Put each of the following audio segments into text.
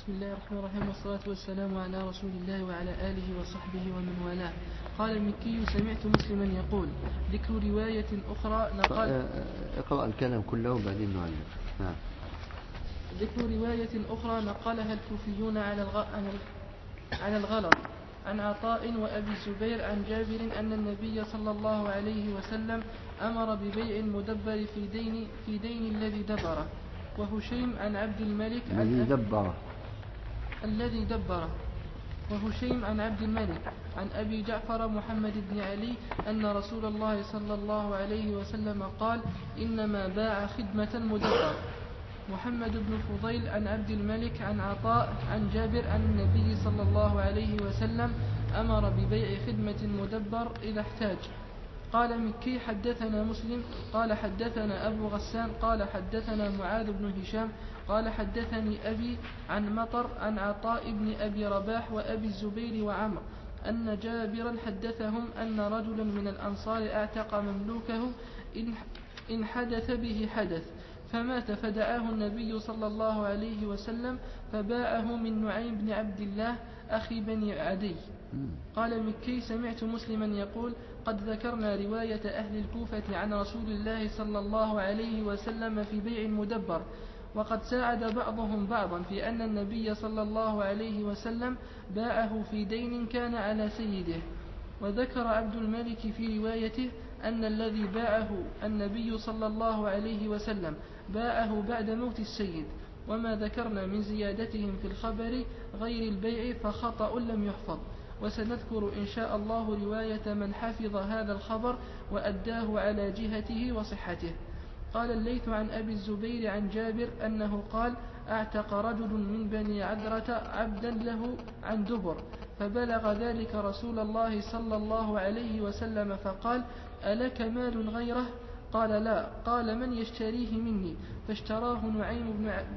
بسم الله الرحمن الرحيم، والصلاة والسلام على رسول الله وعلى آله وصحبه ومن والاه. قال المكي: سمعت مسلما يقول: ذكر رواية أخرى نقل. اقرأ الكلام كله وبعدين نعلم. نعم. ذكر رواية أخرى نقلها الكوفيون على الغلط عن عطاء وأبي الزبير عن جابر أن النبي صلى الله عليه وسلم أمر ببيع المدبر في دين الذي دبره. وهشيم عن عبد الملك الذي دبره. وهشيم عن عبد الملك عن أبي جعفر محمد بن علي أن رسول الله صلى الله عليه وسلم قال: إنما باع خدمة مدبر. محمد بن فضيل عن عبد الملك عن عطاء عن جابر أن النبي صلى الله عليه وسلم أمر ببيع خدمة مدبر إذا احتاج. قال مكي: حدثنا مسلم قال حدثنا أبو غسان قال حدثنا معاذ بن هشام قال حدثني أبي عن مطر عن عطاء بن أبي رباح وأبي الزبير وعمر أن جابرا حدثهم أن رجلا من الأنصار اعتق مملوكه إن حدث به حدث، فمات فدعاه النبي صلى الله عليه وسلم فباعه من نعيم بن عبد الله أخي بني عدي. قال مكي: سمعت مسلما يقول: قد ذكرنا رواية أهل الكوفة عن رسول الله صلى الله عليه وسلم في بيع المدبر، وقد ساعد بعضهم بعضا في أن النبي صلى الله عليه وسلم باعه في دين كان على سيده. وذكر عبد الملك في روايته أن الذي باعه النبي صلى الله عليه وسلم باعه بعد موت السيد. وما ذكرنا من زيادتهم في الخبر غير البيع فخطأ لم يحفظ. وسنذكر إن شاء الله رواية من حفظ هذا الخبر وأداه على جهته وصحته. قال الليث عن أبي الزبير عن جابر أنه قال: اعتق رجل من بني عذرة عبدا له عن دبر، فبلغ ذلك رسول الله صلى الله عليه وسلم فقال: ألك مال غيره؟ قال: لا. قال: من يشتريه مني؟ فاشتراه نعيم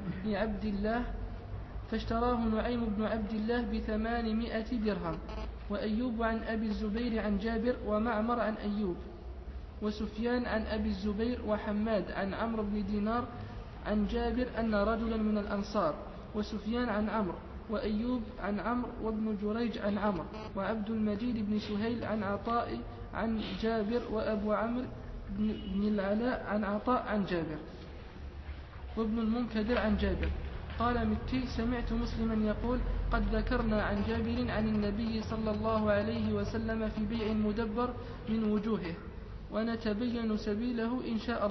بن عبد الله ب800 درهم. وأيوب عن أبي الزبير عن جابر ومعمر عن أيوب وسفيان عن أبي الزبير وحماد عن عمرو بن دينار عن جابر أن رجلا من الأنصار، وسفيان عن عمرو، وأيوب عن عمرو، وابن جريج عن عمرو، وعبد المجيد بن سهيل عن عطاء عن جابر، وأبو عمرو بن العلاء عن عطاء عن جابر، وابن المنكدر عن جابر. قال مكي: سمعت مسلما يقول: قد ذكرنا عن جابر عن النبي صلى الله عليه وسلم في بيع المدبر من وجوهه، ونتبين سبيله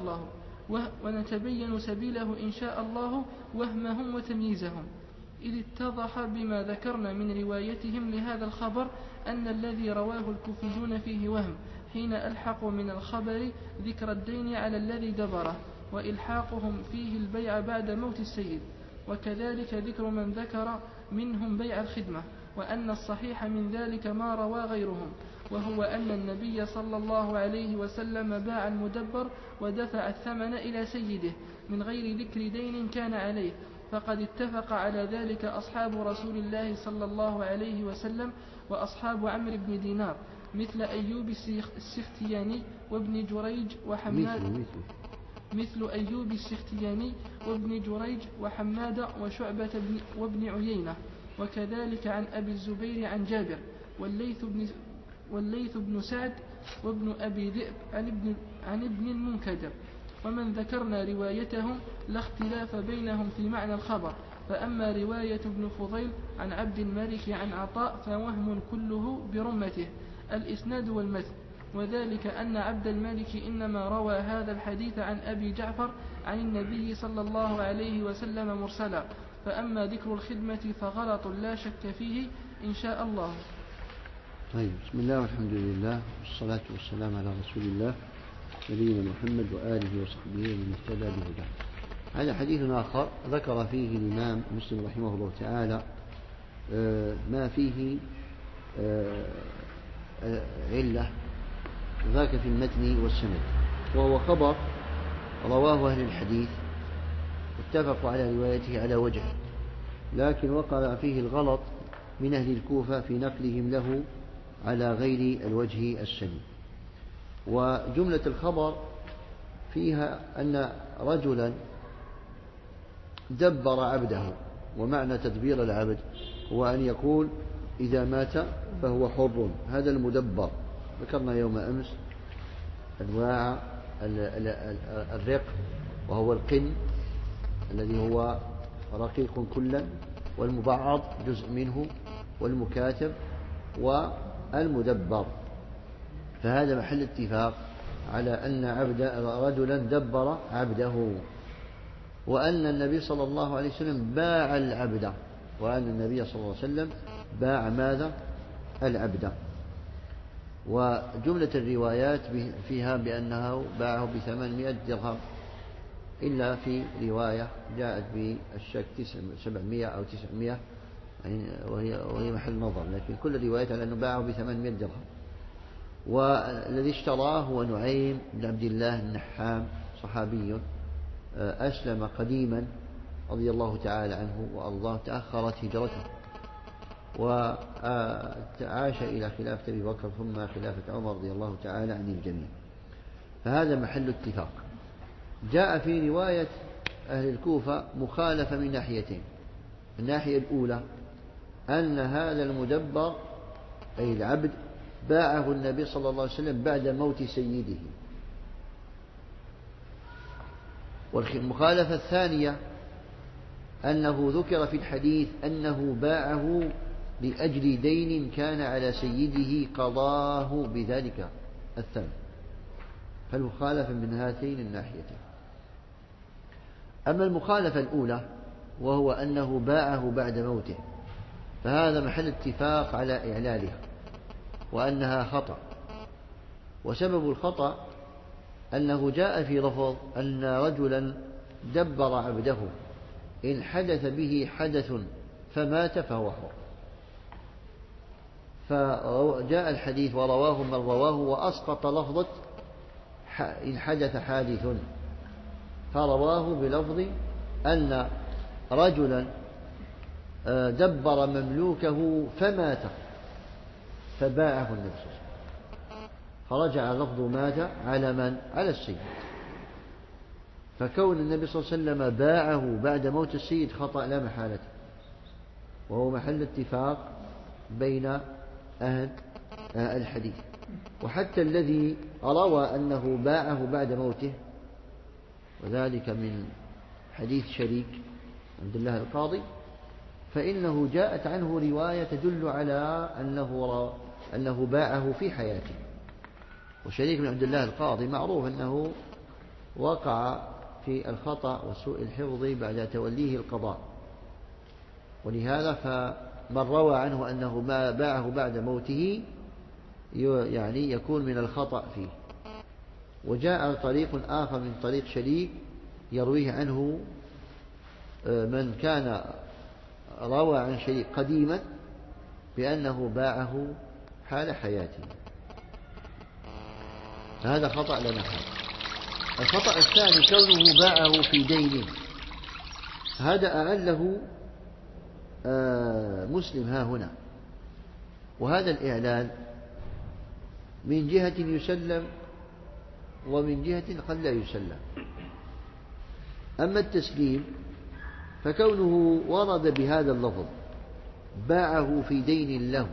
إن شاء الله وهمهم وتمييزهم، إذ اتضح بما ذكرنا من روايتهم لهذا الخبر أن الذي رواه الكوفيون فيه وهم، حين ألحقوا من الخبر ذكر الدين على الذي دبره، وإلحاقهم فيه البيع بعد موت السيد، وكذلك ذكر من ذكر منهم بيع الخدمة. وأن الصحيح من ذلك ما روى غيرهم، وهو أن النبي صلى الله عليه وسلم باع المدبر ودفع الثمن إلى سيده من غير ذكر دين كان عليه، فقد اتفق على ذلك أصحاب رسول الله صلى الله عليه وسلم وأصحاب عمرو بن دينار، مثل أيوب السختياني وابن جريج وحماد مثل أيوب السختياني وابن جريج وحماد وشعبة وابن عيينة، وكذلك عن أبي الزبير عن جابر، والليث بن سعد وابن أبي ذئب عن ابن المنكدر. ومن ذكرنا روايتهم لا اختلاف بينهم في معنى الخبر. فأما رواية ابن فضيل عن عبد الملك عن عطاء فوهم كله برمته الإسناد والمتن، وذلك أن عبد الملك إنما روى هذا الحديث عن أبي جعفر عن النبي صلى الله عليه وسلم مرسلا. فأما ذكر الخدمة فغلط لا شك فيه إن شاء الله. طيب، بسم الله والحمد لله والصلاة والسلام على رسول الله نبينا محمد وآله وصحبه ومن اهتدى بهداه. هذا حديث آخر ذكر فيه الإمام مسلم رحمه الله تعالى ما فيه علة ذاك في المتن والسند، وهو خبر رواه أهل الحديث اتفقوا على روايته على وجه، لكن وقع فيه الغلط من أهل الكوفة في نقلهم له على غير الوجه السليم. وجملة الخبر فيها أن رجلا دبر عبده، ومعنى تدبير العبد هو أن يقول إذا مات فهو حر. هذا المدبر. ذكرنا يوم أمس أنواع الرق، وهو القن الذي هو رقيق كلا، والمبعض جزء منه، والمكاتب، والمدبر. فهذا محل اتفاق على أن رجلا دبر عبده، وأن النبي صلى الله عليه وسلم باع العبد، وأن النبي صلى الله عليه وسلم باع ماذا؟ العبد. وجملة الروايات فيها بأنه باعه ب800 درهم، إلا في رواية جاءت بالشك 700 أو 900، يعني وهي محل نظر، لكن كل الروايات على أنه باعه ب800 درهم. والذي اشتراه هو نعيم بن عبد الله النحام، صحابي أسلم قديما رضي الله تعالى عنه وأرضاه. تأخرت هجرته وعاش إلى خلافة أبي بكر ثم خلافة عمر رضي الله تعالى عن الجميع. فهذا محل اتفاق. جاء في رواية أهل الكوفة مخالفة من ناحيتين. الناحية الأولى أن هذا المدبر أي العبد باعه النبي صلى الله عليه وسلم بعد موت سيده. والمخالفة الثانية أنه ذكر في الحديث أنه باعه لأجل دين كان على سيده قضاه بذلك الثمن. فالمخالفة من هاتين الناحيتين. أما المخالفة الأولى وهو أنه باعه بعد موته، فهذا محل اتفاق على إعلالها وأنها خطأ. وسبب الخطأ أنه جاء في لفظ أن رجلا دبر عبده إن حدث به حدث فمات فهو حر. فجاء الحديث ورواه من رواه وأسقط لفظة إن حدث حادث، فرواه بلفظ أن رجلا دبر مملوكه فمات فباعه النبي صلى الله عليه وسلم، فرجع لفظ مات على من؟ على السيد. فكون النبي صلى الله عليه وسلم باعه بعد موت السيد خطأ لا محالة، وهو محل اتفاق بين أهل الحديث. وحتى الذي روى أنه باعه بعد موته، وذلك من حديث شريك عبد الله القاضي، فإنه جاءت عنه رواية تدل على أنه باعه في حياته. وشريك بن عبد الله القاضي معروف أنه وقع في الخطأ وسوء الحفظ بعد توليه القضاء، ولهذا فمن روى عنه أنه باعه بعد موته يعني يكون من الخطأ فيه. وجاء طريق آخر من طريق شريك يرويه عنه من كان روى عن شريك قديما بأنه باعه حال حياته. هذا خطأ لا محالة. الخطأ الثاني كونه باعه في دين، هذا أعله مسلم ها هنا. وهذا الإعلان من جهة يسلم ومن جهة قد لا يسلم. أما التسليم فكونه ورد بهذا اللفظ باعه في دين له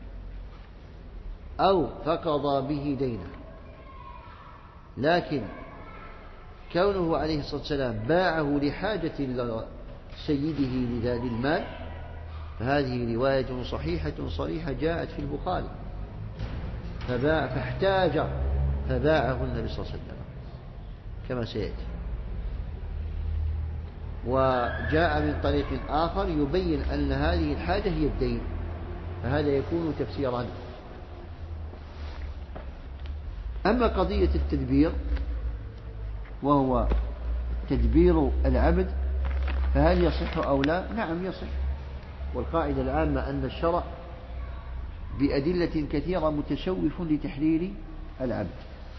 أو فقضى به دينه، لكن كونه عليه الصلاة والسلام باعه لحاجة سيده لذات المال، فهذه رواية صحيحة صريحة جاءت في البخاري. فاحتاج فباعه النبي صلى الله عليه وسلم كما سيأتي. وجاء من طريق آخر يبين أن هذه الحاجة هي الدين، فهذا يكون تفسيرا. أما قضية التدبير وهو تدبير العبد، فهل يصح أو لا؟ نعم يصح. والقاعدة العامة أن الشرع بأدلة كثيرة متشوف لتحرير العبد،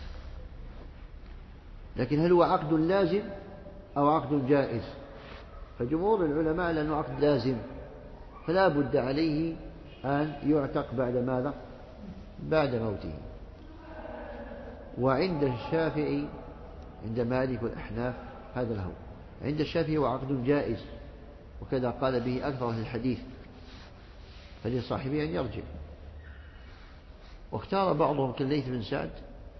لكن هل هو عقد لازم أو عقد جائز؟ فجمهور العلماء لأنه عقد لازم فلا بد عليه أن يعتق بعد ماذا؟ بعد موته. وعند الشافعي عند مالك والأحناف هذا له. عند الشافعي هو عقد جائز وكذا قال به أكثر أهل الحديث، فلصاحبه أن يرجع. واختار بعضهم كالليث بن سعد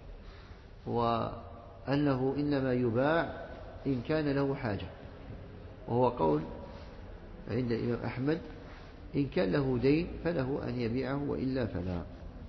وأنه إنما يباع إن كان له حاجة، وهو قول عند الإمام أحمد إن كان له دين فله أن يبيعه وإلا فلا.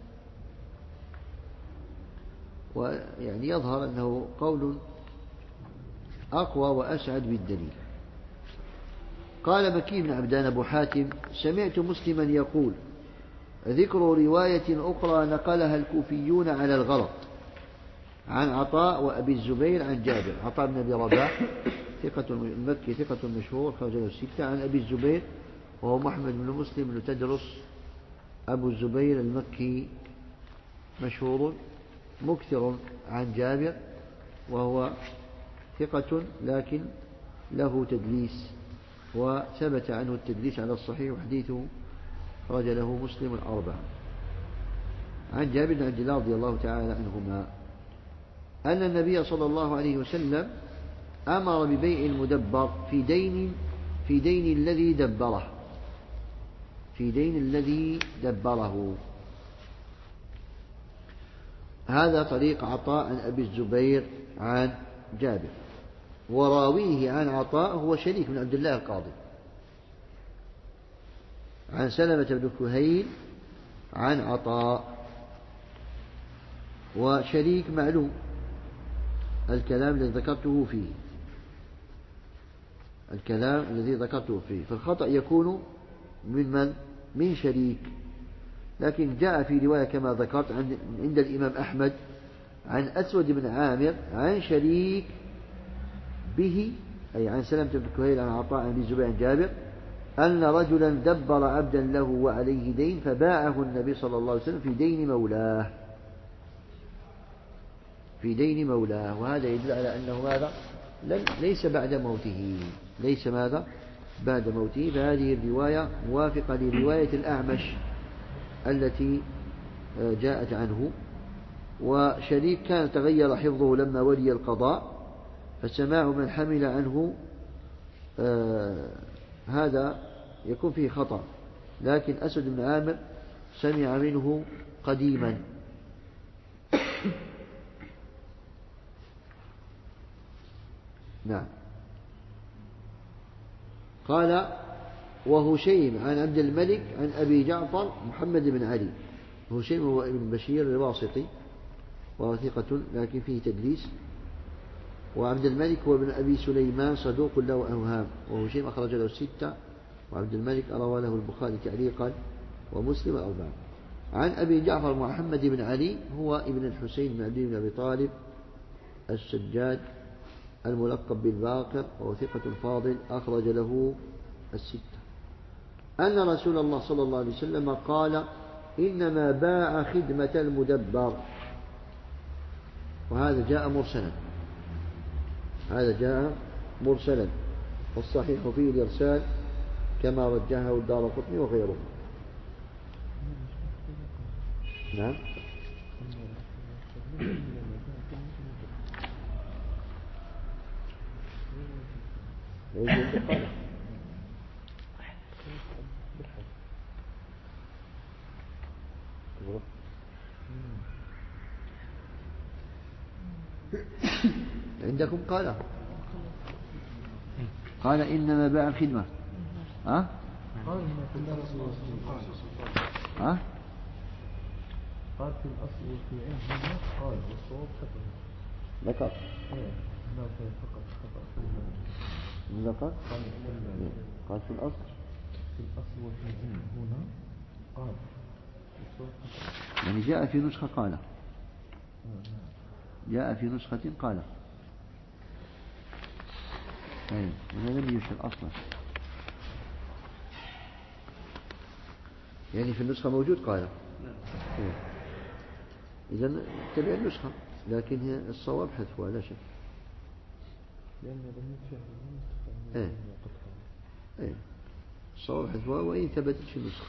ويعني يظهر أنه قول أقوى وأسعد بالدليل. قال مكي بن عبدان أبو حاتم: سمعت مسلما يقول: ذكر رواية أخرى نقلها الكوفيون على الغلط، عن عطاء وأبي الزبير عن جابر. عطاء بن أبي رباح ثقة المكي ثقة مشهور خرج له الستة. عن أبي الزبير وهو محمد بن مسلم بن تدرس أبو الزبير المكي مشهور مكثر عن جابر، وهو ثقة لكن له تدليس، وثبت عنه التدليس على الصحيح، وحديثه خرج له مسلم الأربعة. عن جابر بن عبد الله رضي الله تعالى عنهما أن النبي صلى الله عليه وسلم أمر ببيع المدبر في دين الذي دبره، في دين الذي دبره. هذا طريق عطاء عن أبي الزبير عن جابر، وراويه عن عطاء هو شريك بن عبد الله القاضي، عن سلمة بن كهيل عن عطاء. وشريك معلوم الكلام الذي ذكرته فيه، الكلام الذي ذكرته فيه، فالخطأ يكون من شريك. لكن جاء في رواية كما ذكرت عند الإمام أحمد عن أسود بن عامر عن شريك به، أي عن سلمة بن كهيل عن عطاء عن الزبير عن جابر، أن رجلا دبر عبدا له وعليه دين فباعه النبي صلى الله عليه وسلم في دين مولاه، في دين مولاه. وهذا يدل على أنه ماذا؟ ليس بعد موته، ليس ماذا؟ بعد موته. فهذه الرواية موافقة لرواية الأعمش التي جاءت عنه. وشريك كان تغير حفظه لما ولي القضاء، فسماع من حمل عنه هذا يكون فيه خطأ، لكن أسد بن عامر سمع منه قديما. نعم. قال: وهشيم عن عبد الملك عن أبي جعفر محمد بن علي. هشيم هو ابن بشير الواسطي وهو ثقة لكن فيه تدليس. وعبد الملك هو ابن أبي سليمان صدوق له أوهام، وهشيم أخرج له الستة، وعبد الملك روى له البخاري تعليقا ومسلم الأربعة. عن أبي جعفر محمد بن علي هو ابن الحسين بن علي بن أبي طالب السجاد الملقب بالباقر، وهو ثقة فاضل أخرج له الستة. أن رسول الله صلى الله عليه وسلم قال: إنما باع خدمة المدبر. وهذا جاء مرسلا، هذا جاء مرسلا، والصحيح فيه الإرسال كما رجحه الدارقطني وغيره. نعم. عندكم قال إنما باع خدمة. ها؟ ها؟ قال في الأصل وفي علمه قال والصواب خطأ. ذكر. هناك فقط خطأ في ذكر. قال في الأصل. في الأصل وفي علمه هنا قال والصواب خطأ. يعني جاء في نسخة قال. جاء في نسخة قال. أيه. هذا لم يشر أصلا. يعني في النسخة موجود قال. إيه. إذا تبع النسخة، لكن هي الصواب حذفها لا شك. لأن لم يشر إيه. إيه. الصواب حذفها وإن ثبتت في النسخة.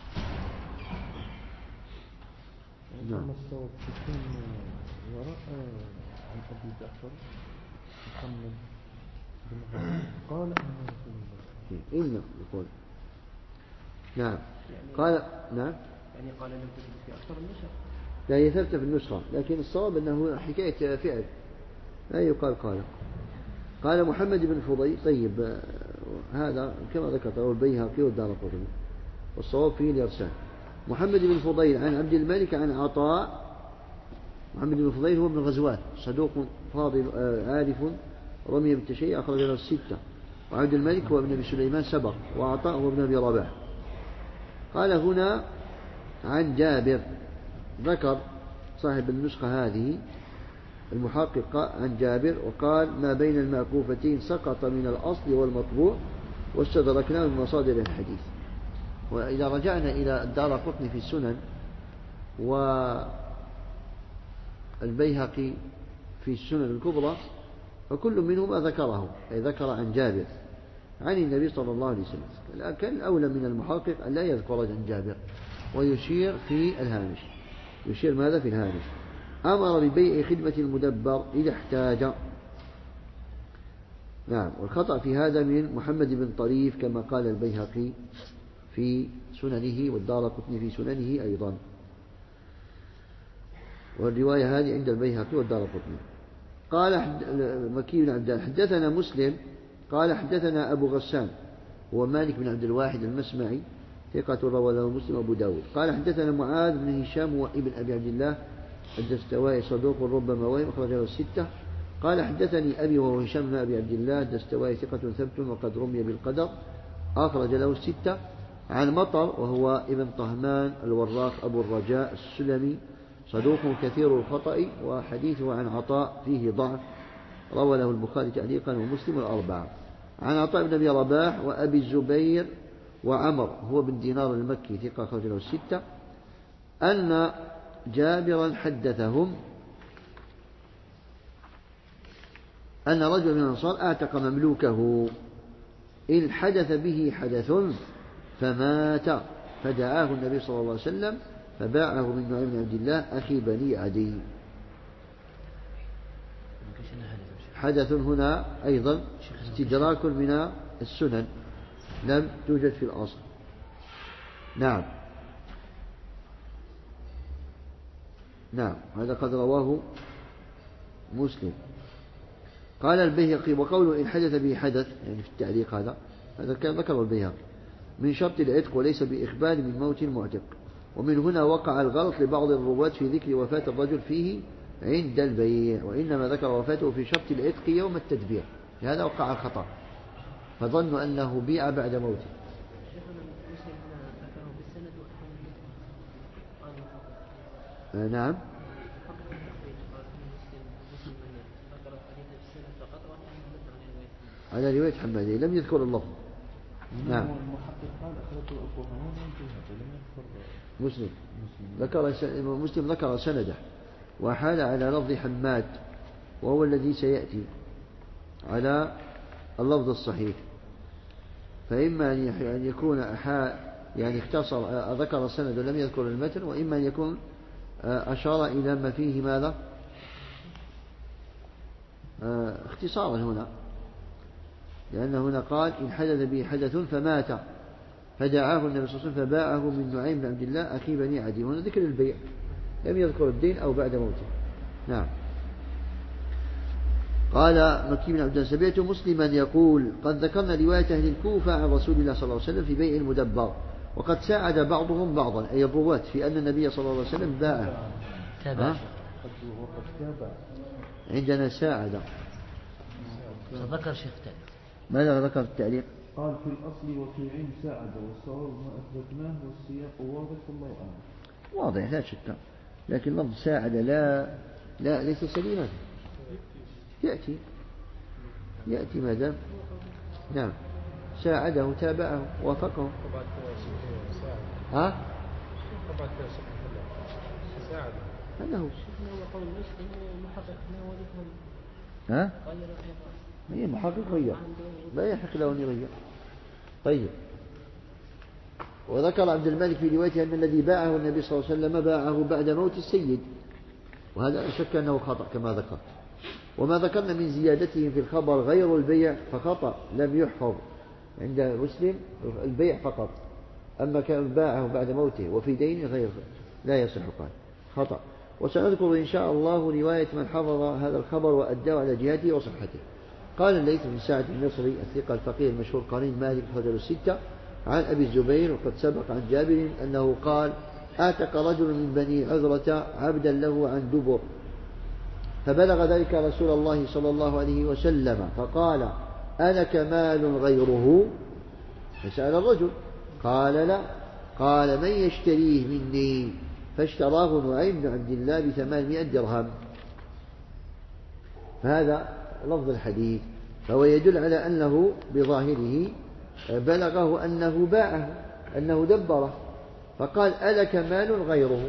نعم. الصواب تكون وراء عن أبي جعفر محمد بن علي قال أن رسول الله. إن يقول نعم قال نعم يعني قال لم تجد في أكثر النسخ. لا هي ثابتة في النسخة، لكن الصواب أنه حكاية فعل لا يقال قال محمد بن فضيل. طيب هذا كما ذكرت البيهقي والدارقطني والصواب فيه الإرسال. محمد بن فضيل عن عبد الملك عن عطاء. محمد بن فضيل هو ابن غزوان صدوق فاضل عارف رمي بالتشيع أخرج له الستة. وعبد الملك هو ابن أبي سليمان سبق. وعطاء هو ابن أبي رباح. قال هنا عن جابر. ذكر صاحب النسخة هذه المحقق عن جابر وقال ما بين المعكوفتين سقط من الأصل والمطبوع واستدركناه من مصادر الحديث. وإذا رجعنا إلى الدارقطني في السنن والبيهقي في السنن الكبرى فكل منهما ذكره، أي ذكر عن جابر عن النبي صلى الله عليه وسلم. لكن الأولى من المحقق أن لا يذكر عن جابر ويشير في الهامش. يشير ماذا في الهامش؟ أمر ببيع خدمة المدبر إذا احتاج. نعم. والخطأ في هذا من محمد بن طريف كما قال البيهقي في سننه والدارقطني في سننه أيضا. والرواية هذه عند البيهقي والدارقطني. قال مكي بن عبد الله حدثنا مسلم قال حدثنا أبو غسان هو مالك بن عبد الواحد المسمعي ثقة روى له مسلم وأبو داود. قال حدثنا معاذ بن هشام وابن أبي عبد الله الدستوائي صدوق ربما وهم أخرج له الستة. قال حدثني أبي وهو هشام بن أبي عبد الله الدستوائي ثقة ثبت وقد رمي بالقدر أخرج له الستة. عن مطر وهو ابن طهمان الوراق أبو الرجاء السلمي صدوق كثير الخطأ وحديثه عن عطاء فيه ضعف روى له البخاري تعليقا ومسلم الأربعة. عن عطاء بن أبي رباح وأبي الزبير وعمر هو بن دينار المكي ثقة أخرج له الستة أن جابرا حدثهم أن رجل من الأنصار أعتق مملوكه إن حدث به حدث فمات فدعاه النبي صلى الله عليه وسلم فباعه من نعيم بن عبد الله أخي بني عدي. حدث هنا أيضا استدراك من السنن لم توجد في الأصل. نعم هذا قد رواه مسلم. قال البيهقي وقوله إن حدث به حدث يعني في التعليق هذا كان ذكره البيهقي من شرط العتق وليس بإخبار من موت المعتق. ومن هنا وقع الغلط لبعض الرواة في ذكر وفاة الرجل فيه عند البيع وإنما ذكر وفاته في شرط العتق يوم التدبير. لهذا وقع الخطأ فظنوا أنه بيع بعد موته. نعم على رواية حمادي لم يذكر اللفظ. نعم مسلم ذكر سنده وحال على لفظ حماد وهو الذي سيأتي على اللفظ الصحيح. فإما أن يكون يعني اختصر ذكر السند ولم يذكر المتن وإما أن يكون أشار إلى ما فيه ماذا اختصارا هنا لأن هنا قال إن حدث به حدث فمات فدعاه النبي صلى الله عليه وسلم فباعه من نعيم بن عبد الله أخي بني عدي. هنا ذكر البيع لم يذكر الدين أو بعد موته. نعم. قال مكي بن عبد الله سمعت مسلما يقول قد ذكرنا رواية أهل الكوفة عن رسول الله صلى الله عليه وسلم في بيع المدبر وقد ساعد بعضهم بعضا أي الرواة في أن النبي صلى الله عليه وسلم باعه. عندنا ساعد ذكر شيخ تعليق. ماذا ذكر التعليق؟ قال في الأصل وفي عين ساعد والصواب ما أثبتناه والسياق واضح والله أعلم. واضح لا شك لكن لفظ ساعد لا ليس سليما يأتي ما دام نعم ساعده تابعه وافقه. هذا هو هي محقق غير لا يحق له أن يغير. طيب. وذكر عبد الملك في روايته أن الذي باعه النبي صلى الله عليه وسلم باعه بعد موت السيد وهذا لا شك أنه خطأ كما ذكر. وما ذكرنا من زيادتهم في الخبر غير البيع فخطأ لم يحفظ عند مسلم البيع فقط، أما كان باعه بعد موته وفي دين غير لا يصح قال خطأ. وسنذكر إن شاء الله رواية من حفظ هذا الخبر وأداه على جهته وصحته. قال الليث بن سعد المصري الثقة الفقيه المشهور قرين مالك أخرجه الستة عن أبي الزبير وقد سبق عن جابر أنه قال أعتق رجل من بني عذرة عبدا له عن دبر، فبلغ ذلك رسول الله صلى الله عليه وسلم فقال ألك مال غيره؟ فسأل الرجل قال لا، قال من يشتريه مني؟ فاشتراه نعيم بن عبد الله ب800 درهم. فهذا لفظ الحديث، فهو يدل على أنه بظاهره بلغه أنه باعه، أنه دبره، فقال ألك مال غيره،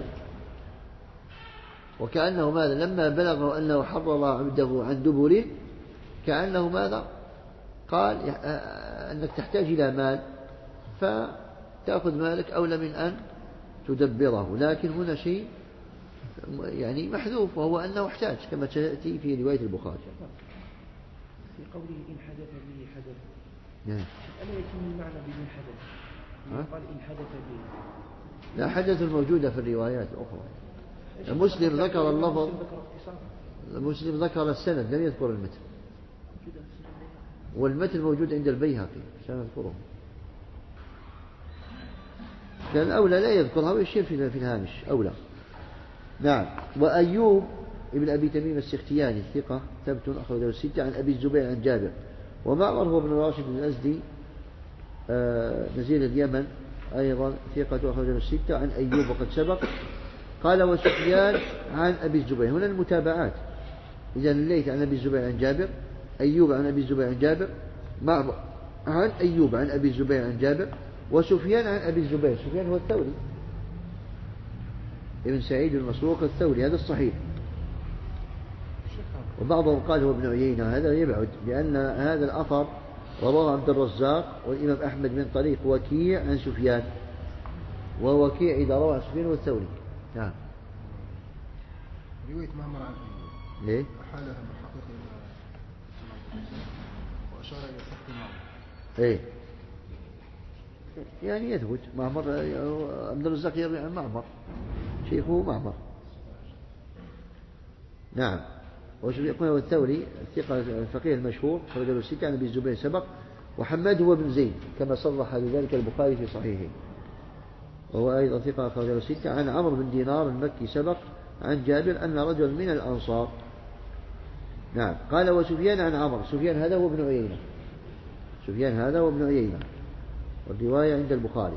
وكأنه ماذا لما بلغه أنه حرر عبده عن دبر كأنه ماذا قال أنك تحتاج إلى مال فتأخذ مالك أولى من أن تدبره. لكن هنا شيء يعني محذوف، وهو أنه احتاج كما تأتي في رواية البخاري في قوله إن حدث به حدث نعم. ألا يتم المعنى بدون حدث؟ قال إن حدث به لا، حدث موجودة في الروايات الأخرى. مسلم ذكر اللفظ، مسلم ذكر السند لم يذكر المتن، والمتن موجود عند البيهقي سنذكره، كان أولى لا يذكرها ويشير في الهامش أولى. نعم. وأيوب ابن أبي تميم السختياني الثقة ثبت أخرجه الستة عن أبي الزبير عن جابر. ومعمر هو ابن راشد الأزدي نزيل اليمن أيضا ثقة أخرجه الستة عن أيوب وقد سبق. قال وسفيان عن أبي الزبير، هنا المتابعات، إذا الليث عن أبي الزبير عن جابر، أيوب عن أبي الزبير عن جابر، معمر عن أيوب عن أبي الزبير عن جابر، وسفيان عن أبي الزبير. سفيان هو الثوري ابن سعيد المسروق الثوري، هذا الصحيح. وبعضهم قال هو ابن عيينة، هذا يبعد، لأن هذا الأثر رواه عبد الرزاق والإمام أحمد من طريق وكيع عن سفيان، ووكيع إذا روى عن سفيان والثوري. نعم. رواية معمر عن أيوب ليه؟ أحالها المحقق وأشار إلى صحة معمر. إيه يعني يثبت معمر، عبد الرزاق يروي عن معمر شيخه معمر. نعم. ويقول هو الثوري الثقة الفقيه المشهور خرج له الستة عن أبي الزبير سبق. وحماد هو بن زيد كما صرح بذلك البخاري في صحيحه، وهو أيضا ثقة خرج له الستة عن عمرو بن دينار المكي سبق عن جابر أن رجل من الأنصار. نعم. قال وسفيان عن عمرو، سفيان هذا هو ابن عيينة، سفيان هذا هو ابن عيينة، والرواية عند البخاري،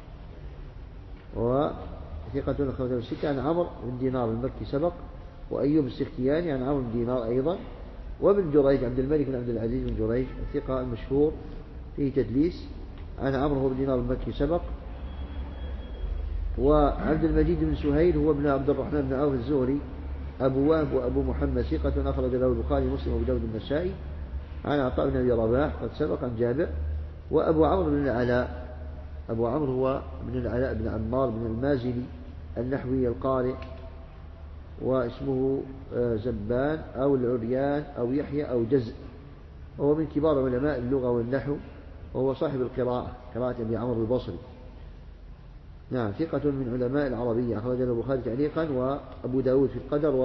وثقة خرج له الستة عن عمرو بن دينار المكي سبق. وأيوب السختياني عن عمرو بن دينار أيضا. وابن جريج عبد الملك بن عبد العزيز بن جريج الثقة المشهور فيه تدليس عن عمرو بن دينار المكي سبق. وعبد المجيد بن سهيل هو ابن عبد الرحمن بن عوف الزهري أبو وهب وأبو محمد ثقة أخرج له البخاري ومسلم وأبو داود النسائي عن عطاء بن أبي رباح قد سبق عن جابر. وأبو عمرو بن العلاء، أبو عمرو هو بن العلاء بن عمار بن المازني النحوي القارئ، واسمه زبان أو العريان أو يحيى أو جزء، وهو من كبار علماء اللغة والنحو، وهو صاحب القراءة قراءة أبي عمرو البصري. نعم. ثقة من علماء العربية أخرج له البخاري تعليقا وأبو داود في القدر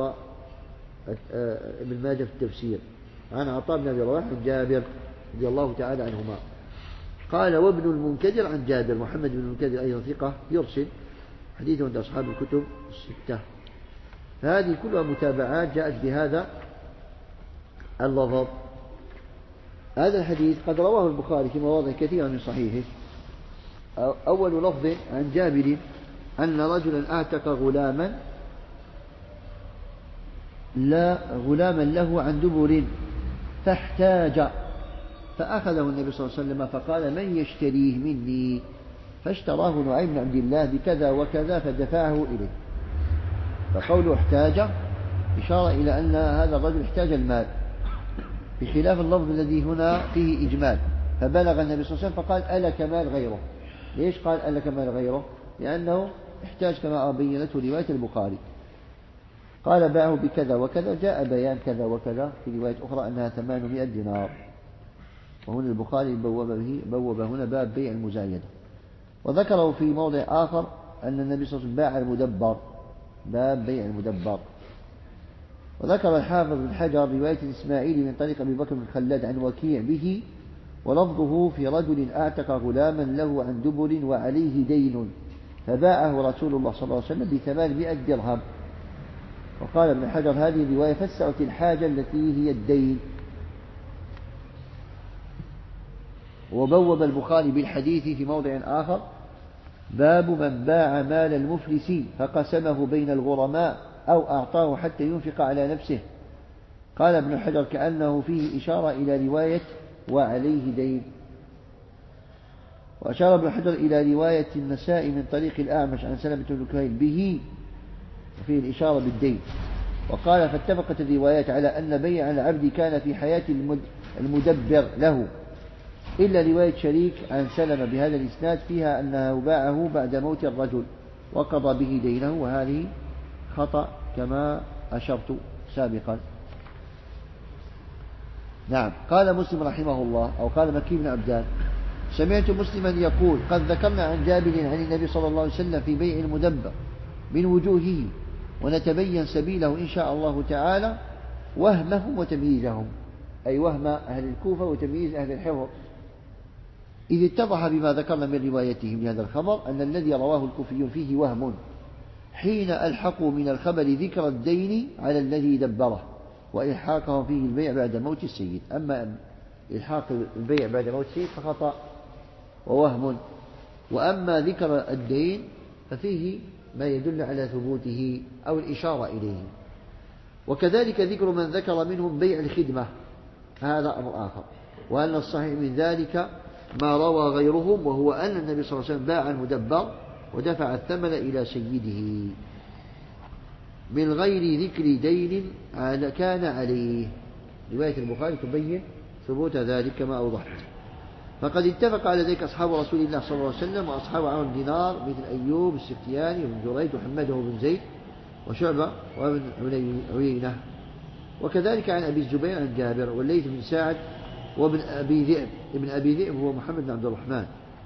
وابن ماجه في التفسير عن عطاء بن أبي رباح عن جابر رضي الله تعالى عنهما. قال وابن المنكدر عن جابر، محمد بن المنكدر أيضا ثقة يرسل حديثه عند أصحاب الكتب الستة. هذه كلها متابعات جاءت بهذا اللفظ. هذا الحديث قد رواه البخاري في مواضع كثيرة من صحيحه. أول لفظ عن جابر أن رجلا أعتق غلاما له عن دبر فاحتاج فأخذه النبي صلى الله عليه وسلم فقال من يشتريه مني؟ فاشتراه نعيم بن عبد الله بكذا وكذا فدفعه إليه. فقوله احتاج إشارة إلى أن هذا الرجل احتاج المال، بخلاف اللفظ الذي هنا فيه إجمال. فبلغ النبي صلى الله عليه وسلم فقال ألك مال غيره. ليش قال ألك مال غيره؟ لأنه احتاج كما بينته رواية البخاري. قال باعه بكذا وكذا، جاء بيان كذا وكذا في رواية أخرى أنها 800 دينار. وهنا البخاري بوب هنا باب بيع المزايدة. وذكره في موضع آخر أن النبي صلى الله عليه وسلم باع المدبر، باب بيع المدبر. وذكر الحافظ بن حجر رواية الإسماعيلي من طريق أبي بكر بن خلاد عن وكيع به، ولفظه في رجل أعتق غلاما له عن دبر وعليه دين فباعه رسول الله صلى الله عليه وسلم ب800 درهم. وقال ابن حجر هذه الرواية فسرت الحاجة التي هي الدين. وبوب البخاري بالحديث في موضع آخر باب من باع مال المفلس فقسمه بين الغرماء أو أعطاه حتى ينفق على نفسه. قال ابن حجر كأنه فيه إشارة إلى رواية وعليه دين. وأشار ابن حجر إلى رواية النساء من طريق الأعمش عن سلمة بن كهيل به وفيه الإشارة بالدين. وقال فاتفقت الروايات على أن بيع العبد كان في حياة المدبر له، إلا رواية شريك عن سلمة بهذا الإسناد فيها أنه باعه بعد موت الرجل وقضى به دينه، وهذه خطأ كما أشرت سابقا. نعم. قال مسلم رحمه الله أو قال مكي بن عبدان سمعت مسلما يقول قد ذكرنا عن جابر عن النبي صلى الله عليه وسلم في بيع المدبر من وجوهه ونتبين سبيله إن شاء الله تعالى وهمهم وتمييزهم، أي وهم أهل الكوفة وتمييز أهل الحفظ، إذ اتضح بما ذكرنا من روايتهم لهذا الخبر أن الذي رواه الكوفيون فيه وهم حين ألحقوا من الخبر ذكر الدين على الذي دبره وإلحاقهم فيه البيع بعد موت السيد. أما إلحاق البيع بعد موت السيد فخطأ ووهم، وأما ذكر الدين ففيه ما يدل على ثبوته أو الإشارة إليه. وكذلك ذكر من ذكر منهم بيع الخدمة هذا أمر آخر، وأن الصحيح من ذلك ما روى غيرهم، وهو أن النبي صلى الله عليه وسلم باع المدبر ودفع الثمن إلى سيده من غير ذكر دين كان عليه. رواية البخاري تبين ثبوت ذلك كما أوضحت. فقد اتفق على ذلك أصحاب رسول الله صلى الله عليه وسلم وأصحاب عمرو بن دينار مثل أيوب السختياني وابن جريج وحماد بن زيد وشعبة وابن عيينة. وكذلك عن أبي الزبير عن جابر والليث بن سعد وابن أبي ذئب. ابن أبي ذئب هو محمد بن عبد الرحمن،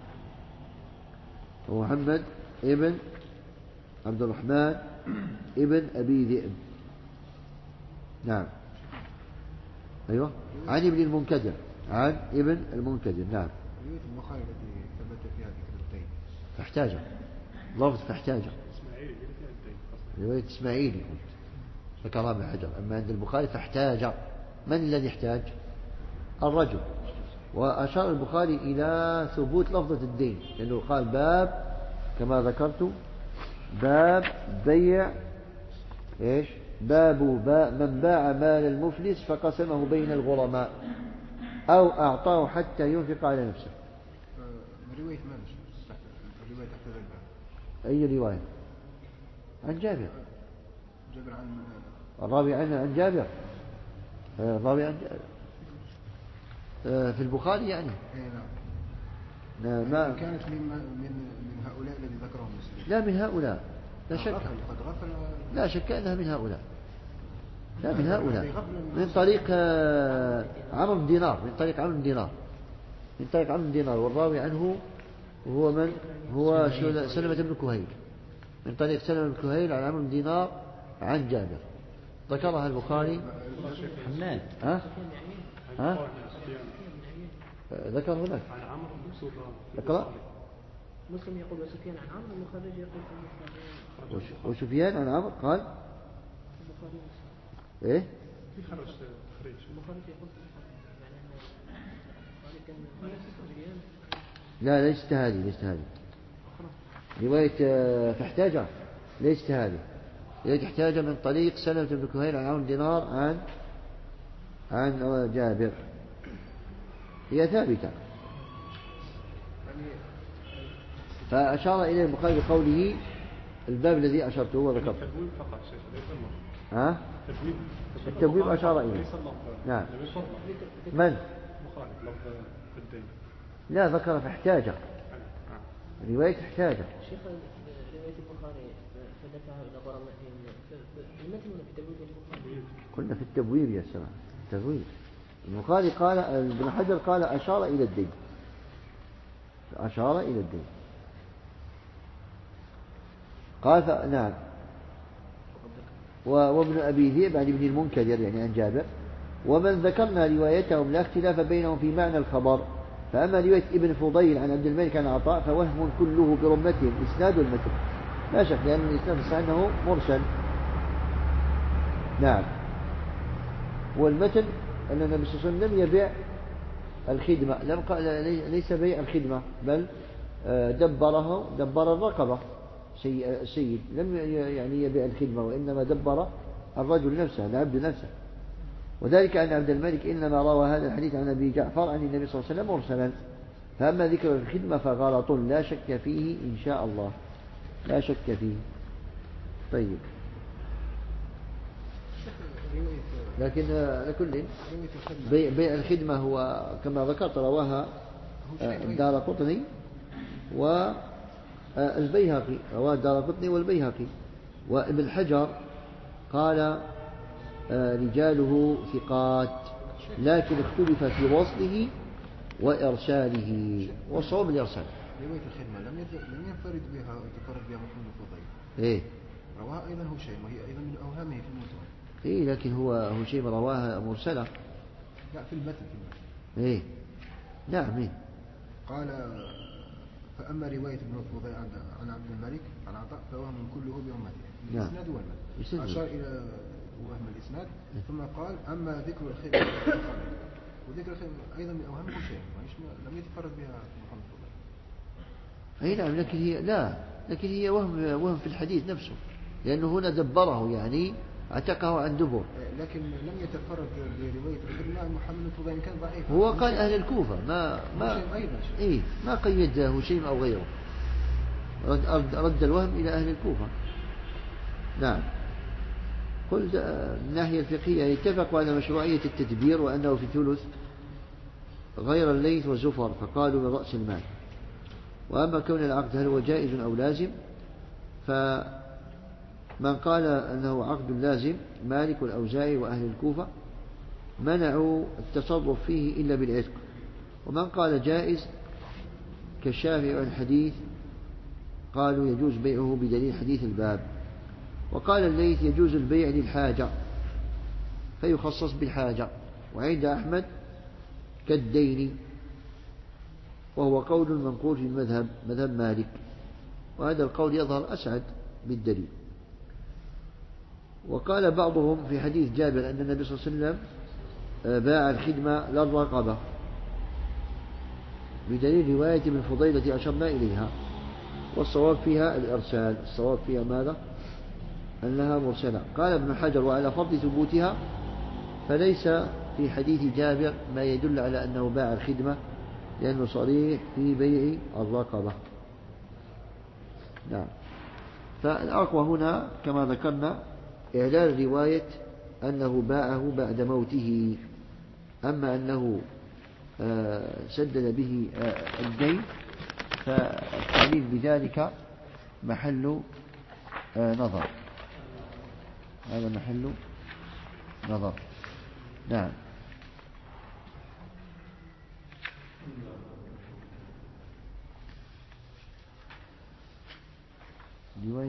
هو محمد ابن عبد الرحمن ابن أبي ذئب. نعم. أيوة. عن ابن المنكدر، عن ابن المنكدر. نعم. رواية البخاري التي ثبت فيها ذكر الدين فاحتاج لفظ فاحتاج رواية إسماعيلي ذكرها ابن حجر. أما عند البخاري فاحتاج، من الذي احتاج؟ الرجل. وأشار البخاري إلى ثبوت لفظة الدين لأنه قال باب كما ذكرت باب بيع إيش؟ باب من باع مال المفلس فقسمه بين الغرماء أو أعطاه حتى ينفق على نفسه. رواية مالش الرواية تحت ذلك. أي رواية؟ عن جابر. جابر عن الراوي عن جابر. الراوي عن جابر في البخاري يعني. نعم. ما كانت من هؤلاء الذي ذكرهم مسلم. لا من هؤلاء لا شك. قد غفل. لا شك أنها من هؤلاء. لا من هؤلاء من طريق عمرو بن دينار، من طريق عمرو بن دينار، من طريق عمرو بن دينار، والراوي عنه هو من؟ هو سلمة بن كهيل، من طريق سلمة بن كهيل عن عمرو بن دينار عن جابر. ذكرها البخاري. حماد. ها؟ ذكر هناك. اقرأ. مسلم يقول وسفيان عن عمرو المخرج يقول وسفيان عن عمرو قال ايه؟ لا ليست هذه رواية فاحتاج، ليست هذه رواية احتاج من طريق سلمة بن كهيل عن عمرو دينار عن جابر، هي ثابتة. فأشار إليه البخاري بقوله الباب الذي أشرته وذكرته. ها؟ التبويب أشار إليه. نعم. من؟ لا ذكر فاحتاج، رواية احتاج. شيخ رواية البخاري فدفع إلى غرمائهم في المتن ولا في التبويب البخاري؟ قلنا في التبويب يا سلام، التبويب. البخاري قال ابن حجر قال أشار إلى الدين، أشار إلى الدين. قال نعم. وابن أبي ذئب عن ابن المنكدر يعني عن جابر. ومن ذكرنا روايتهم لا اختلاف بينهم في معنى الخبر. فأما رواية ابن فضيل عن عبد الملك عن عطاء فوهم كله برمته الإسناد والمتن، لا شك، لأن الإسناد صحيح أنه مرسل. نعم. والمتن أن النبي صلى الله عليه وسلم لم يبيع الخدمة، لم قال ليس بيع الخدمة، بل دبر الرقبة السيد، لم يعني يبيع الخدمة، وإنما دبر الرجل نفسه، العبد نفسه. وذلك أن عبد الملك إنما روى هذا الحديث عن أبي جعفر عن النبي صلى الله عليه وسلم مرسلا. فأما ذكر الخدمة فغلط لا شك فيه إن شاء الله، لا شك فيه. طيب، لكن لكل بيع الخدمة هو كما ذكرت رواها الدارقطني والبيهقي، رواه الدارقطني والبيهقي. وابن حجر قال رجاله ثقات، لكن اختلف في وصله وإرساله، وصوب الإرسال. رواية الخدمة لم ينفرد بها محمد الفضيل. إيه، رواها أيضا هشيم، وهي أيضا من أوهامه في المتون. إيه، لكن هو هشيم رواها مرسلة. لا، في المتن. إيه، نعم. إيه. قال فأما رواية ابن الفضيل عن عبد الملك عن عطاء فوهم كله بأمته الإسناد والمتن، أشار إلى وهم الإسناد، ثم قال أما ذكر الخدمة وذكر الخدمة أيضا من أوهامه شيء لم يتفرد بها محمد الفضيل. أي نعم، لكن هي وهم في الحديث نفسه، لأنه هنا دبره يعني اعتقه عن دبر، لكن لم يتفرد برواية الخدمة عن محمد الفضيل، كان ضعيف. هو قال أهل الكوفة، ما قيد هشيم أو غيره، رد الوهم إلى أهل الكوفة. نعم. قلت من الناحية الفقهية يتفق على مشروعية التدبير، وأنه في ثلث غير الليث وزفر، فقالوا من رأس المال. وأما كون العقد هل هو جائز أو لازم، فمن قال أنه عقد لازم مالك والأوزاعي وأهل الكوفة منعوا التصرف فيه إلا بالعتق. ومن قال جائز كالشافعي والحديث قالوا يجوز بيعه بدليل حديث الباب. وقال الليث يجوز البيع للحاجة فيخصص بالحاجة، وعند أحمد كالدين، وهو قول منقول في مذهب مالك، وهذا القول يظهر أسعد بالدليل. وقال بعضهم في حديث جابر أن النبي صلى الله عليه وسلم باع الخدمة للرقبة بدليل رواية ابن فضيلة أشرنا إليها، والصواب فيها الإرسال، الصواب فيها ماذا؟ أنها مرسلة. قال ابن حجر وعلى فرض ثبوتها فليس في حديث جابر ما يدل على أنه باع الخدمة، لأنه صريح في بيع الرقبة. نعم. فالأقوى هنا كما ذكرنا إعلان رواية أنه باعه بعد موته. أما أنه سدد به الدين فالتعليل بذلك محل نظر، هذا محل نظر. نعم. رواية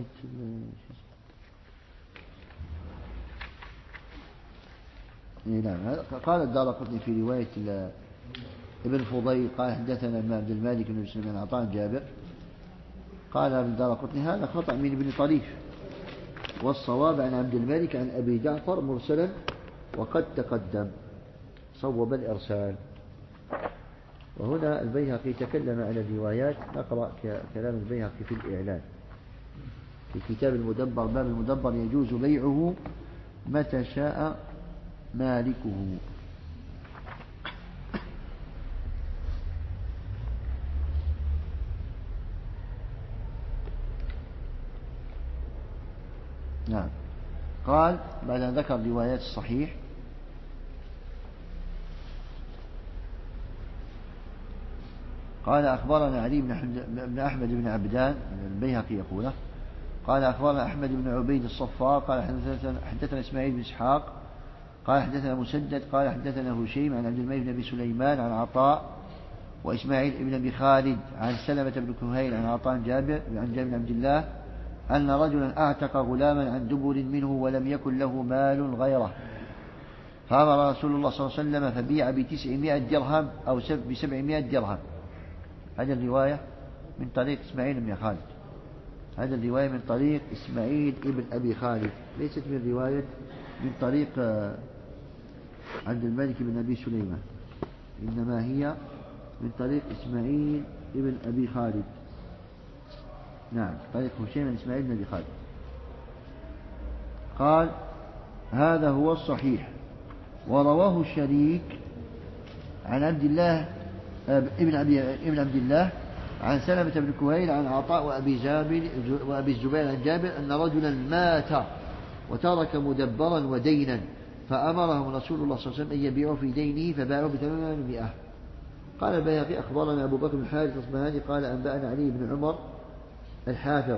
نعم. قال الدارقطني في رواية ابن فضيل قال حدثنا ابن عبد الملك بن مسلم عن عطاء جابر، قال ابن الدارقطني هذا خطأ من ابن طريف، والصواب عن عبد الملك عن أبي جعفر مرسلا وقد تقدم، صوب الإرسال. وهنا البيهقي تكلم على الروايات، نقرأ كلام البيهقي في الإعلان في كتاب المدبر، باب المدبر يجوز بيعه متى شاء مالكه. نعم. قال بعد أن ذكر روايات الصحيح قال أخبرنا علي بن أحمد بن عبدان، البيهقي يقوله، قال أخبرنا أحمد بن عبيد الصفار قال حدثنا إسماعيل بن إسحاق قال حدثنا مسدد قال حدثنا هشيم عن عبد الملك بن أبي سليمان عن عطاء وإسماعيل بن أبي خالد عن سلمة بن كهيل عن عطاء عن جابر بن عبد الله أن رجلا أعتق غلاما عن دبر منه ولم يكن له مال غيره، فأمر رسول الله صلى الله عليه وسلم فبيع ب900 درهم أو ب700 درهم. هذه الرواية من طريق إسماعيل بن خالد، هذا الرواية من طريق إسماعيل بن أبي خالد، ليست من رواية من طريق عبد الملك بن أبي سليمان، إنما هي من طريق إسماعيل بن أبي خالد. نعم، طريق هشيم بن إسماعيل بن أبي خالد. قال هذا هو الصحيح. ورواه الشريك عن عبد الله ابن عبد الله عن سلمة بن كهيل عن عطاء وأبي الزبير عن جابر أن رجلا مات وترك مدبرا ودينا فأمرهم رسول الله صلى الله عليه وسلم أن يبيعوا في دينه فباعوا ب800. قال البيهقي أخبرنا أبو بكر بن الحارث الأصبهاني قال أنبأنا علي بن عمر الحافظ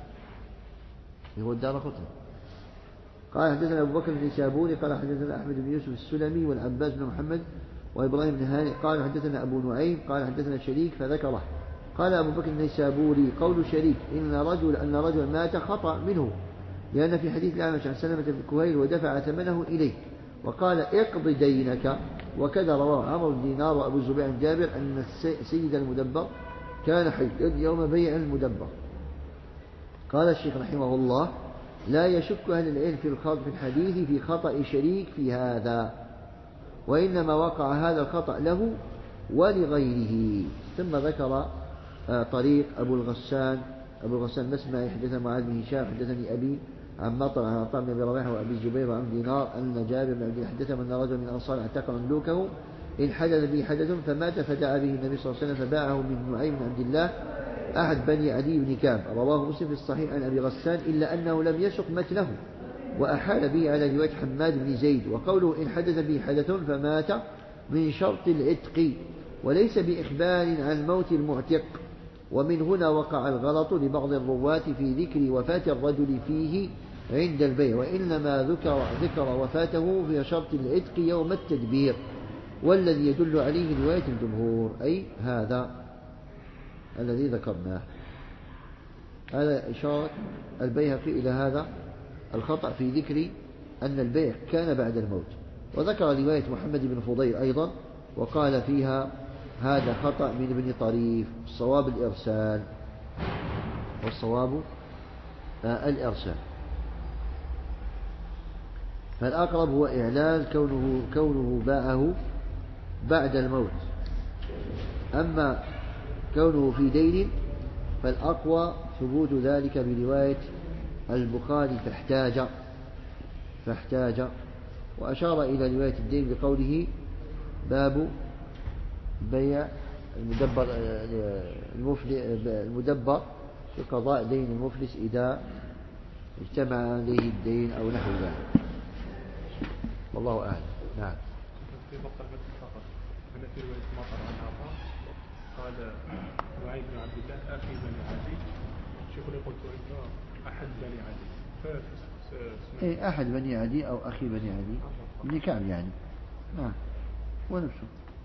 هو الدارقطني قال حدثنا أبو بكر النسابوري قال حدثنا أحمد بن يوسف السلمي والعباس بن محمد وإبراهيم بن هانئ قال حدثنا أبو نعيم قال حدثنا شريك فذكره. قال أبو بكر النسابوري قول شريك أن رجل مات خطأ منه، لأن في حديث الأعمش عن سلمة بن كهيل ودفع ثمنه إليه وقال اقض دينك. وكذا رواه عمرو بن دينار وأبو الزبير عن جابر أن السيد المدبر كان حيا يوم بيع المدبر. قال الشيخ رحمه الله لا يشك أهل العلم في الحديث في خطأ شريك في هذا، وإنما وقع هذا الخطأ له ولغيره. ثم ذكر طريق أبو الغسان مسمعي حدثنا معاذ بن هشام حدثني أبي عن مطر عن عطاء بن أبي رباح وأبي الزبير وعن دينار أن جابر بن عبد الله حدثهم أن رجل من الأنصار اعتق مملوكه إن حدث به حدث فمات فدعا به النبي صلى الله عليه وسلم فباعه من نعيم بن عبد الله أحد بني عدي بن كعب. رواه مسلم في الصحيح عن أبي غسان إلا أنه لم يسق متنه وأحال به على رواية حماد بن زيد. وقوله إن حدث به حدث فمات من شرط العتق وليس بإخبار عن موت المعتق، ومن هنا وقع الغلط لبعض الرواة في ذكر وفاة الرجل فيه عند البيع، وإنما ذكر وفاته في شرط العتق يوم التدبير، والذي يدل عليه رواية الجمهور أي هذا الذي ذكرناه. هذا إشارة البيهقي إلى هذا الخطأ في ذكر أن البيع كان بعد الموت. وذكر رواية محمد بن فضيل أيضا وقال فيها هذا خطأ من ابن طريف، الصواب الإرسال، والصواب الإرسال. فالأقرب هو إعلان كونه باعه بعد الموت. أما كونه في دين فالأقوى ثبوت ذلك برواية البخاري فاحتاج وأشار إلى رواية الدين بقوله باب بيع المدبر في قضاء دين المفلس إذا اجتمع عليه الدين أو نحو ذلك، والله أعلم. نعم. في بقى فقط أن في رواية مطر عن عطاء قال نعيم بن عبد الله أخي بني عدي، شيخنا قلت إنه أحد بني عدي، أحد بني عدي أو أخي بني عدي بن كعب يعني. نعم ونفسه.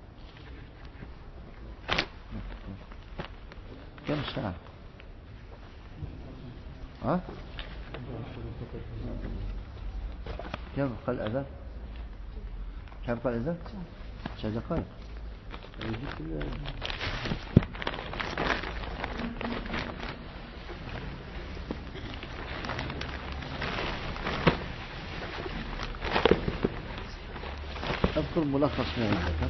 كم ساعة؟ كم قال الأذان؟ كم قال الأذان؟ 9 دقائق. أذكر ملخص ما عندك.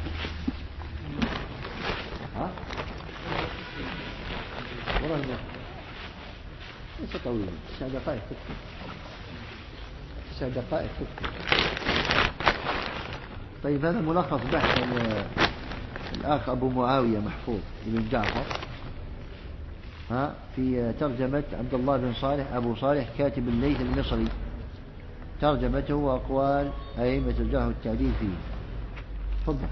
والله ليس طويلا، 9 دقائق تكفي. 9 دقائق تكفي. طيب هذا ملخص بحث الأخ أبو معاوية محفوظ بن جعفر في ترجمة عبد الله بن صالح أبو صالح كاتب الليث المصري، ترجمته وأقوال أئمة الجرح والتعديل فيه. تفضل.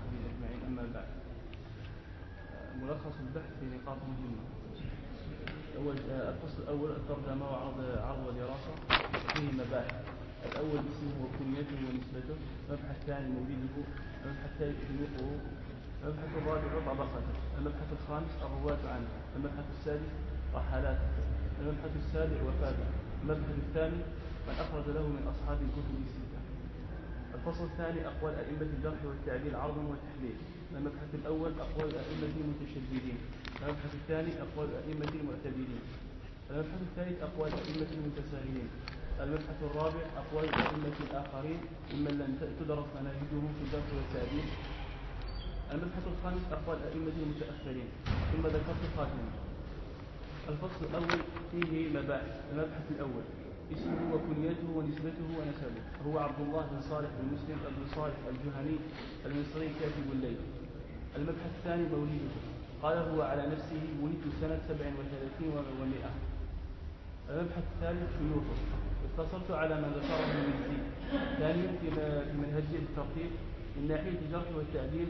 ملخص البحث في نقاط مهمة. الفصل الأول الترجمة وعرض ودراسة فيه مباحث. الأول اسمه وكنيته ونسبته. المبحث الثاني مولده. المبحث الثالث شيوخه. المبحث الرابع طبقته. المبحث الخامس الرواة عنه. المبحث السادس رحلاته. المبحث السابع وفاته. المبحث الثامن من أخرج له من أصحاب الكتب الستة. الفصل الثاني أقوال أئمة الجرح والتعديل عرضا وتحليل. المبحث الأول أقوال أئمة المتشددين. المبحث الثاني أقوال أئمة المعتدلين. المبحث الثالث أقوال أئمة المتساهلين. المبحث الرابع أقوال أئمة الآخرين ممن لم تدرس مناهجهم في الجرح والتعديل. المبحث الخامس أقوال أئمة المتأخرين. ثم ذكرت خاتمة. الفصل الأول فيه مباحث. المبحث الأول اسمه وكنيته ونسبته ونسبه. هو عبد الله بن صالح بن مسلم بن صالح الجهني المصري كاتب الليل. المبحث الثاني مولده. قال هو على نفسه ولدت سنة 37 و100. المبحث الثالث شيوخه. اقتصرت على ما ذكره المجزي. ثانيا في منهجية الترتيب من ناحية الجرح والتعديل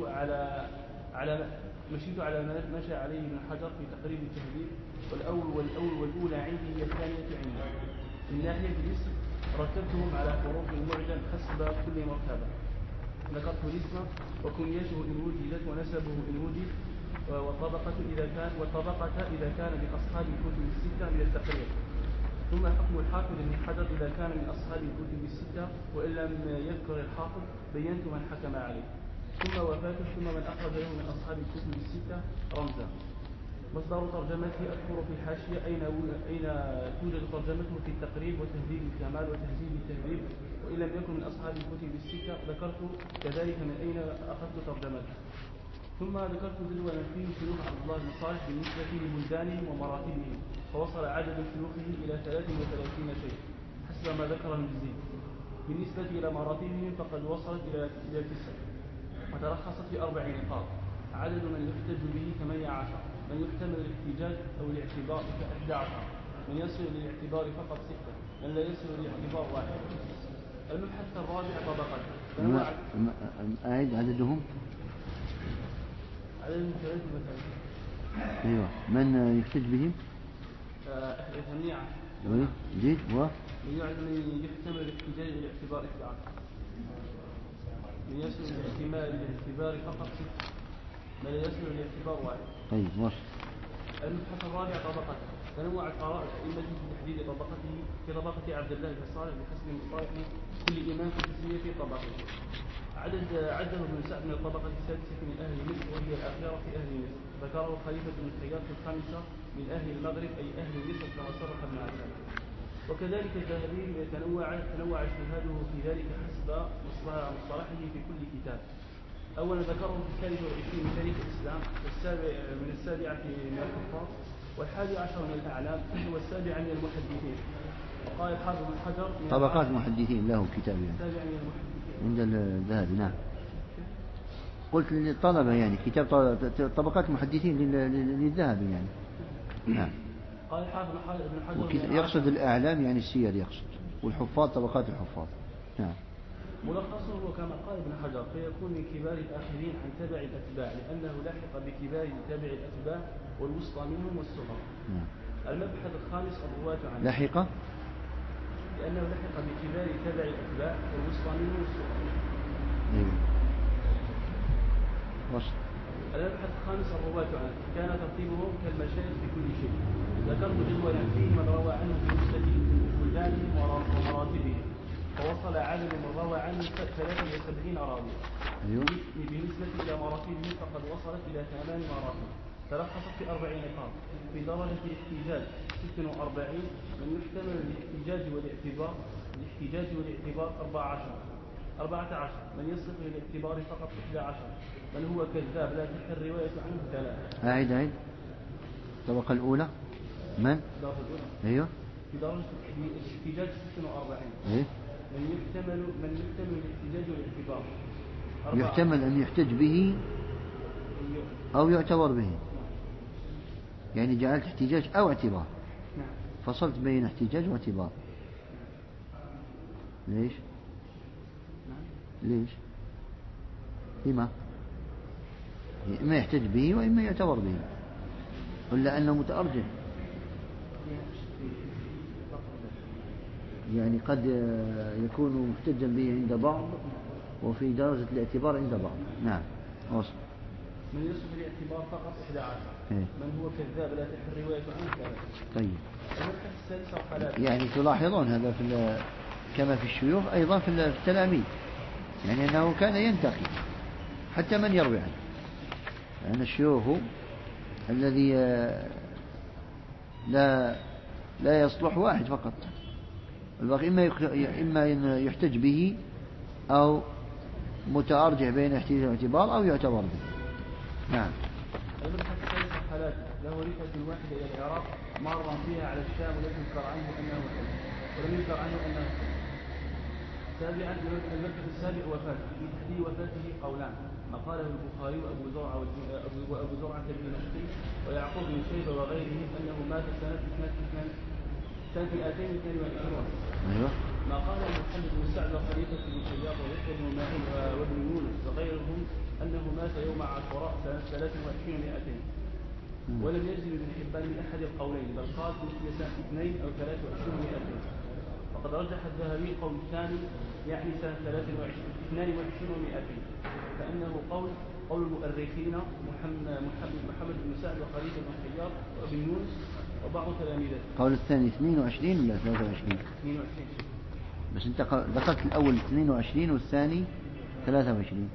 مشيت على ما مشى عليه ابن حجر في تقريب التهذيب. والأولى عندي هي الثانية عندي. من ناحية الاسم رتبتهم على حروف المعجم حسب كل مرتبة. ذكرت الاسم وكنيته إن وجدت ونسبه إن وجد والطبقة إذا كان من أصحاب الكتب الستة من التقريب. ثم حكم الحافظ ابن حجر إذا كان من أصحاب الكتب الستة وإن لم يذكر الحافظ بينت من حكم عليه. ثم وفاته. ثم من أخرج له من أصحاب الكتب الستة رمزا. مصدر ترجمته أذكر في الحاشية أين توجد ترجمته في التقريب وتهذيب الكمال وتهذيب التهذيب. وإن لم يكن من أصحاب الكتب الستة ذكرت كذلك من أين أخذت ترجمته. ثم ذكرت جدولا فيه شيوخ عبد الله بن صالح بالنسبة لبلدانهم ومراتبهم فوصل عدد شيوخه إلى 33 شيخ حسب ما ذكر المجزي. بالنسبة إلى مراتبهم فقد وصلت إلى 9 وترخصت في 4 نقاط. عدد من يحتج به 18. من يحتمل الاحتجاج أو الاعتبار 11. من يصل للاعتبار فقط 6. من لا يصل للاعتبار 1. المبحث الرابع طبقته. أعد عددهم. عددهم 33. أيوة. من يحتج بهم 18. جيد من يحتمل الاحتجاج والاعتبار 11. من يصل للاعتبار فقط 6. من لا يصل للاعتبار 1. طيب وصل. المبحث الرابع طبقته. تنوعت آراء الأئمة في تحديد طبقته في طبقة عبد الله بن صالح بحسب مصطلح كل إمام في التسمية في طبقته. عده ابن سعد من الطبقة السادسة من أهل مصر وهي الأخيرة في أهل مصر. ذكره خليفة بن خياط في الخامسة من أهل المغرب أي أهل مصر كما صرح ابن عساكر. وكذلك الذهبي تنوع اجتهاده في ذلك حسب مصطلحه في كل كتاب. أولا ذكره في 23 من تاريخ الإسلام من 7 من الكفار وال11 من الأعلام والسابع من المحدثين. وقال الحافظ بن حجر طبقات المحدثين له كتاب يعني. عند الذهبي. نعم. قلت للطلبة يعني كتاب طبقات المحدثين للذهبي يعني. نعم. قال الحافظ بن حجر يقصد الأعلام يعني السير يقصد والحفاظ طبقات الحفاظ. نعم. ملخصه كما قال ابن حجر فيكون من كبار الآخرين عن تبع الأتباع لأنه لحق بكبار تابع الأتباع والوسطى منهم والصغر. المبحث الخامس الرواة عنه. لحق لأنه لحق بكبار تابع الأتباع والوسطى منهم والصغر. وصل. المبحث الخامس الرواة عنه. كان ترتيبهم كالمشايخ في كل شيء. ذكرت جدولا فيه من روى عنه بنسبة بلدانهم ومراتبهم فوصل عدد من روى عنه 73 راوي. بالنسبة إلى مراتبهم فقد وصلت إلى 8 مراتب تلخصت في 40 نقاط. في درجة الاحتجاج 46 من يحتمل الاحتجاج والاعتبار 14 من يصلح للاعتبار فقط 11 من هو كذاب لا تحل الرواية عنه 3. أعيد الطبقة الأولى من؟ أيوه. في درجة الاحتجاج 46 إيه؟ من يحتمل الاحتجاج والاعتبار يحتمل أن يحتج به أو يعتبر به. يعني جعلت احتجاج أو اعتبار. نعم. فصلت بين احتجاج واعتبار. ليش؟ ليش؟ لما؟ إما يحتج به وإما يعتبر به ولا أنه متأرجح يعني قد يكون محتجا به عند بعض وفي درجة الاعتبار عند بعض. نعم. وصل. من يصف الاعتبار فقط 11 من هو كذاب لا تحل الرواية عنه ثلاثة. طيب. المبحث السادس والثلاثين. يعني تلاحظون هذا في كما في الشيوخ أيضا في التلاميذ، يعني أنه كان ينتقي حتى من يروي عنه، لأن الشيوخ الذي لا يصلح واحد فقط، الباقي إما يحتج به أو متأرجح بين احتياج واعتبار أو يعتبر به. نعم. المبحث السادس والثلاثين له رفعة واحدة إلى العراق مرا فيها على الشام ولم يذكر عنه أنه كذب ولم يذكر عنه أنه كذب. سابعا المبحث السابع وفاته. في تحديد وفاته قولان، ما قاله البخاري وأبو زرعة بن نشطي ويعقوب بن شيبة وغيرهم أنه مات سنة 222. أيوة. ما قال محمد بن سعد وخليفة بن خياط ويحيى بن معين وابن يونس وغيرهم أنه مات يوم عاشوراء سنة 23 ولم يجزم ابن حبان من أحد القولين، بل قال في سنة 2 أو 23. وقد رجح الذهبي قول الثاني يعني سنة 22 فإنه قول المؤرخين محمد بن سعد وخليفة بن خياط وابن يونس وبعض تلاميذه. قول الثاني 22 ولا 23؟ 22. بس أنت ذكرت الأول 22 والثاني 23.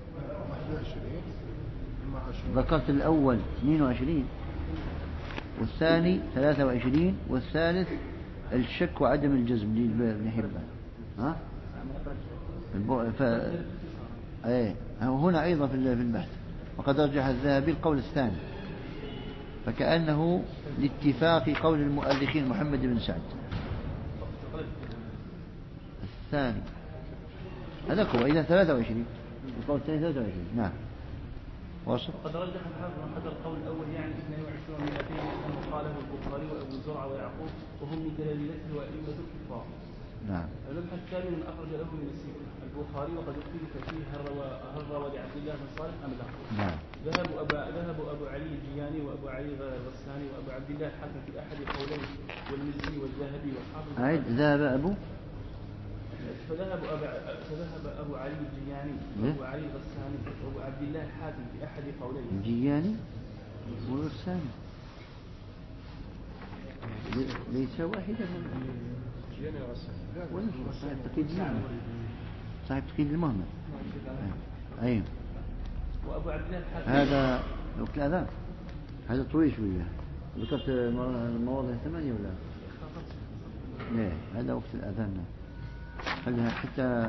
ذكرت الأول 22 والثاني 23 والثالث الشك وعدم الجزم لابن حبان. ها؟ هنا أيضا في البحث وقد رجح الذهبي القول الثاني، فكأنه لاتفاق قول المؤرخين محمد بن سعد. الثاني هذا هو إذا 23 القول الثاني 23. نعم. وصل. قد رجح الحافظ هذا القول الأول يعني 22 أنه قاله البخاري وأبو زرعة ويعقوب وهم من تلاميذه وأئمة الكفار. نعم. المبحث الثاني من أخرج له من السيرة البخاري وقد اختلف فيه هل روى لعبد الله بن صالح أم لا. نعم. ذهب أبو علي الجياني وأبو علي الغساني وأبو عبد الله الحاكم في أحد القولين والمزي والذهبي والحافظ. فذهب أبو علي الجياني وأبو علي الغساني وأبو عبد الله الحاكم في أحد قولين. الجياني والغساني ليس واحدا صاحب تقييد المهمة. صاحب تقييد المهمة. أيوه. وأبو عبد الله الحاكم هذا وقت الأذان هذا طويل شوية. ذكرت المواضع 8 ولا؟ لا هذا وقت الأذان حتى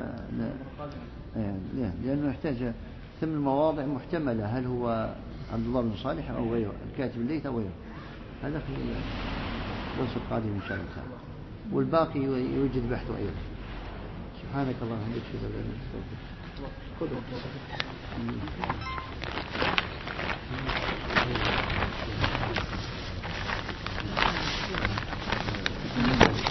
لأنه يحتاج 8 مواضع محتملة، هل هو عبد الله بن صالح أو غيره الكاتب الليث أو غيره. هذا في الدرس القادم إن شاء الله تعالى، والباقي يوجد بحثه أيضا. سبحانك اللهم وبحمدك أشهد أن لا إله إلا أنت أستغفرك.